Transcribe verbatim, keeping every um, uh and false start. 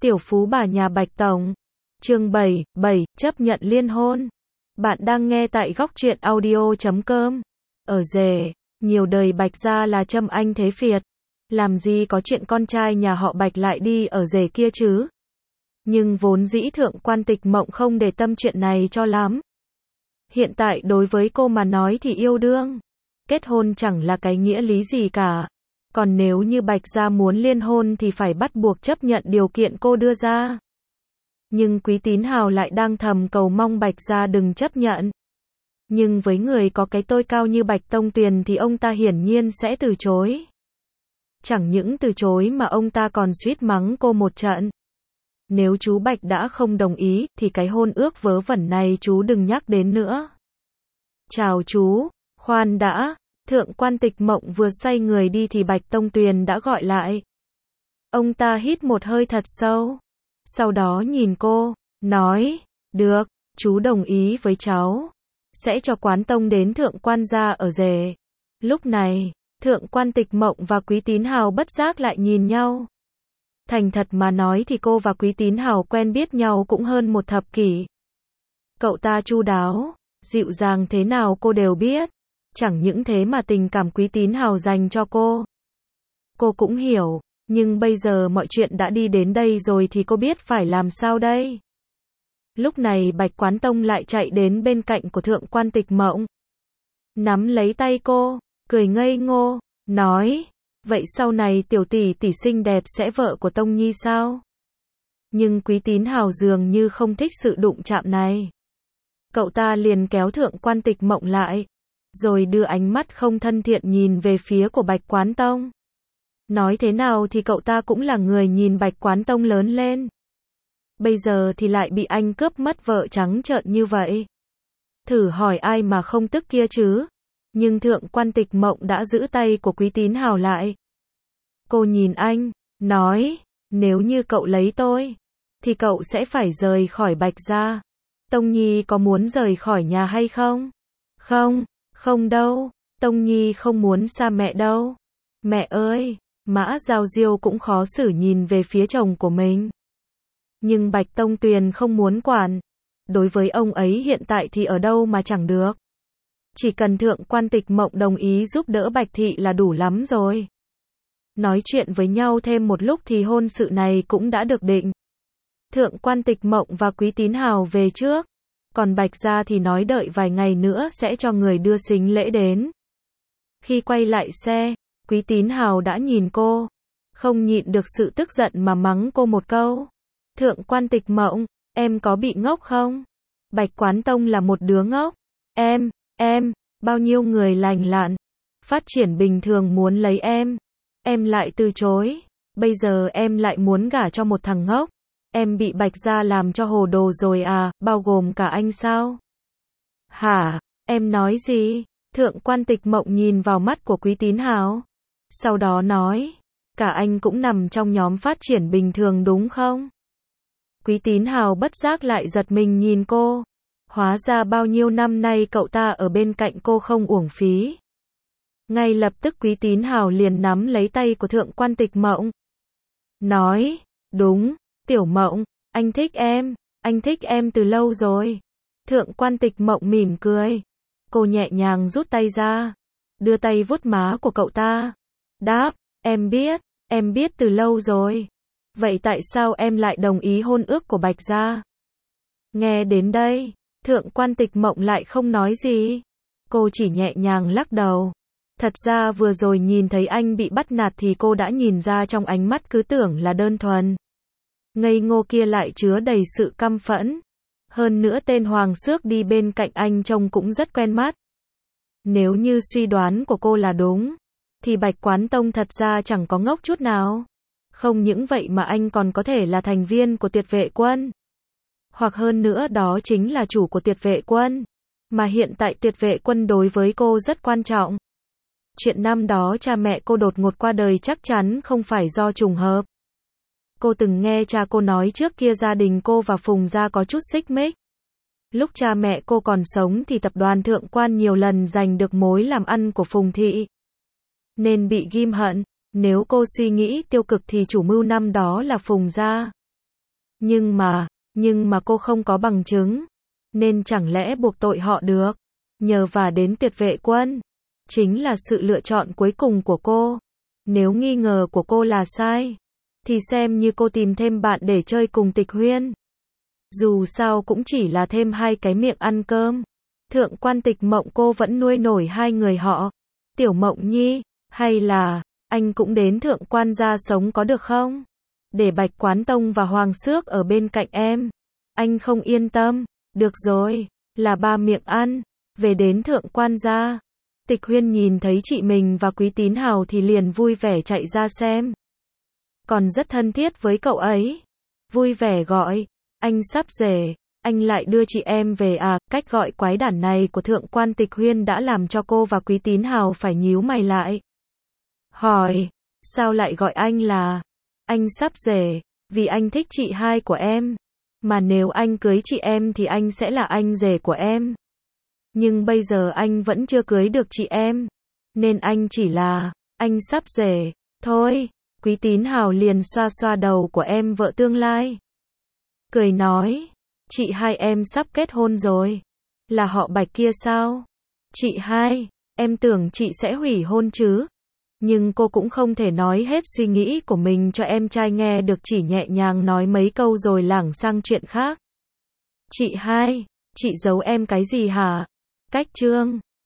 Tiểu phú bà nhà Bạch Tổng. Chương bảy, bảy, chấp nhận liên hôn. Bạn đang nghe tại góc truyện audio chấm com. Ở rể, nhiều đời Bạch gia là Trâm Anh thế phiệt. Làm gì có chuyện con trai nhà họ Bạch lại đi ở rể kia chứ? Nhưng vốn dĩ Thượng quan Tịch Mộng không để tâm chuyện này cho lắm. Hiện tại đối với cô mà nói thì yêu đương, kết hôn chẳng là cái nghĩa lý gì cả. Còn nếu như Bạch gia muốn liên hôn thì phải bắt buộc chấp nhận điều kiện cô đưa ra. Nhưng Quý Tín Hào lại đang thầm cầu mong Bạch gia đừng chấp nhận. Nhưng với người có cái tôi cao như Bạch Tông Tuyền thì ông ta hiển nhiên sẽ từ chối. Chẳng những từ chối mà ông ta còn suýt mắng cô một trận. Nếu chú Bạch đã không đồng ý thì cái hôn ước vớ vẩn này chú đừng nhắc đến nữa. Chào chú, khoan đã. Thượng quan Tịch Mộng vừa xoay người đi thì Bạch Tông Tuyền đã gọi lại. Ông ta hít một hơi thật sâu. Sau đó nhìn cô, nói, được, chú đồng ý với cháu. Sẽ cho Quán Tông đến Thượng quan gia ở rể. Lúc này, Thượng quan Tịch Mộng và Quý Tín Hào bất giác lại nhìn nhau. Thành thật mà nói thì cô và Quý Tín Hào quen biết nhau cũng hơn một thập kỷ. Cậu ta chu đáo, dịu dàng thế nào cô đều biết. Chẳng những thế mà tình cảm Quý Tín Hào dành cho cô, cô cũng hiểu, nhưng bây giờ mọi chuyện đã đi đến đây rồi thì cô biết phải làm sao đây. Lúc này Bạch Quán Tông lại chạy đến bên cạnh của Thượng quan Tịch Mộng. Nắm lấy tay cô, cười ngây ngô, nói, vậy sau này tiểu tỷ tỷ xinh đẹp sẽ vợ của Tông Nhi sao? Nhưng Quý Tín Hào dường như không thích sự đụng chạm này. Cậu ta liền kéo Thượng quan Tịch Mộng lại, rồi đưa ánh mắt không thân thiện nhìn về phía của Bạch Quán Tông. Nói thế nào thì cậu ta cũng là người nhìn Bạch Quán Tông lớn lên. Bây giờ thì lại bị anh cướp mất vợ trắng trợn như vậy. Thử hỏi ai mà không tức kia chứ? Nhưng Thượng quan Tịch Mộng đã giữ tay của Quý Tín Hào lại. Cô nhìn anh, nói, nếu như cậu lấy tôi, thì cậu sẽ phải rời khỏi Bạch gia. Tông Nhi có muốn rời khỏi nhà hay không? Không. Không đâu, Tông Nhi không muốn xa mẹ đâu. Mẹ ơi, Mã Giao Diêu cũng khó xử nhìn về phía chồng của mình. Nhưng Bạch Tông Tuyền không muốn quản. Đối với ông ấy hiện tại thì ở đâu mà chẳng được. Chỉ cần Thượng quan Tịch Mộng đồng ý giúp đỡ Bạch Thị là đủ lắm rồi. Nói chuyện với nhau thêm một lúc thì hôn sự này cũng đã được định. Thượng quan Tịch Mộng và Quý Tín Hào về trước. Còn Bạch gia thì nói đợi vài ngày nữa sẽ cho người đưa sính lễ đến. Khi quay lại xe, Quý Tín Hào đã nhìn cô, không nhịn được sự tức giận mà mắng cô một câu. Thượng quan Tịch Mộng, em có bị ngốc không? Bạch Quán Tông là một đứa ngốc. Em, em, bao nhiêu người lành lặn, phát triển bình thường muốn lấy em. Em lại từ chối. Bây giờ em lại muốn gả cho một thằng ngốc. Em bị Bạch gia làm cho hồ đồ rồi à, bao gồm cả anh sao? Hả? Em nói gì? Thượng quan Tịch Mộng nhìn vào mắt của Quý Tín Hào. Sau đó nói, cả anh cũng nằm trong nhóm phát triển bình thường đúng không? Quý Tín Hào bất giác lại giật mình nhìn cô. Hóa ra bao nhiêu năm nay cậu ta ở bên cạnh cô không uổng phí. Ngay lập tức Quý Tín Hào liền nắm lấy tay của Thượng quan Tịch Mộng. Nói, đúng. Tiểu Mộng, anh thích em, anh thích em từ lâu rồi. Thượng quan Tịch Mộng mỉm cười. Cô nhẹ nhàng rút tay ra, đưa tay vuốt má của cậu ta. Đáp, em biết, em biết từ lâu rồi. Vậy tại sao em lại đồng ý hôn ước của Bạch gia? Nghe đến đây, Thượng quan Tịch Mộng lại không nói gì. Cô chỉ nhẹ nhàng lắc đầu. Thật ra vừa rồi nhìn thấy anh bị bắt nạt thì cô đã nhìn ra trong ánh mắt cứ tưởng là đơn thuần. Ngây ngô kia lại chứa đầy sự căm phẫn. Hơn nữa tên Hoàng Xước đi bên cạnh anh trông cũng rất quen mắt. Nếu như suy đoán của cô là đúng, thì Bạch Quán Tông thật ra chẳng có ngốc chút nào. Không những vậy mà anh còn có thể là thành viên của Tuyệt Vệ Quân. Hoặc hơn nữa đó chính là chủ của Tuyệt Vệ Quân. Mà hiện tại Tuyệt Vệ Quân đối với cô rất quan trọng. Chuyện năm đó cha mẹ cô đột ngột qua đời chắc chắn không phải do trùng hợp. Cô từng nghe cha cô nói trước kia gia đình cô và Phùng gia có chút xích mích. Lúc cha mẹ cô còn sống thì tập đoàn Thượng quan nhiều lần giành được mối làm ăn của Phùng thị. Nên bị ghim hận. Nếu cô suy nghĩ tiêu cực thì chủ mưu năm đó là Phùng gia. Nhưng mà, nhưng mà cô không có bằng chứng, nên chẳng lẽ buộc tội họ được? Nhờ vả đến Tuyệt vệ quân, chính là sự lựa chọn cuối cùng của cô. Nếu nghi ngờ của cô là sai, thì xem như cô tìm thêm bạn để chơi cùng Tịch Huyên. Dù sao cũng chỉ là thêm hai cái miệng ăn cơm. Thượng quan Tịch Mộng cô vẫn nuôi nổi hai người họ. Tiểu Mộng Nhi, hay là, anh cũng đến thượng quan gia sống có được không? Để Bạch Quán Tông và Hoàng Xước ở bên cạnh em. Anh không yên tâm. Được rồi, là ba miệng ăn. Về đến thượng quan gia. Tịch Huyên nhìn thấy chị mình và Quý Tín Hào thì liền vui vẻ chạy ra xem. Còn rất thân thiết với cậu ấy. Vui vẻ gọi, anh sắp rể, anh lại đưa chị em về à? Cách gọi quái đản này của thượng quan Tịch Huyên đã làm cho cô và Quý Tín Hào phải nhíu mày lại. Hỏi, sao lại gọi anh là anh sắp rể? Vì anh thích chị hai của em. Mà nếu anh cưới chị em thì anh sẽ là anh rể của em. Nhưng bây giờ anh vẫn chưa cưới được chị em. Nên anh chỉ là anh sắp rể thôi. Quý Tín Hào liền xoa xoa đầu của em vợ tương lai. Cười nói, chị hai em sắp kết hôn rồi. Là họ Bạch kia sao? Chị hai, em tưởng chị sẽ hủy hôn chứ. Nhưng cô cũng không thể nói hết suy nghĩ của mình cho em trai nghe được, chỉ nhẹ nhàng nói mấy câu rồi lảng sang chuyện khác. Chị hai, chị giấu em cái gì hả? Cách trương.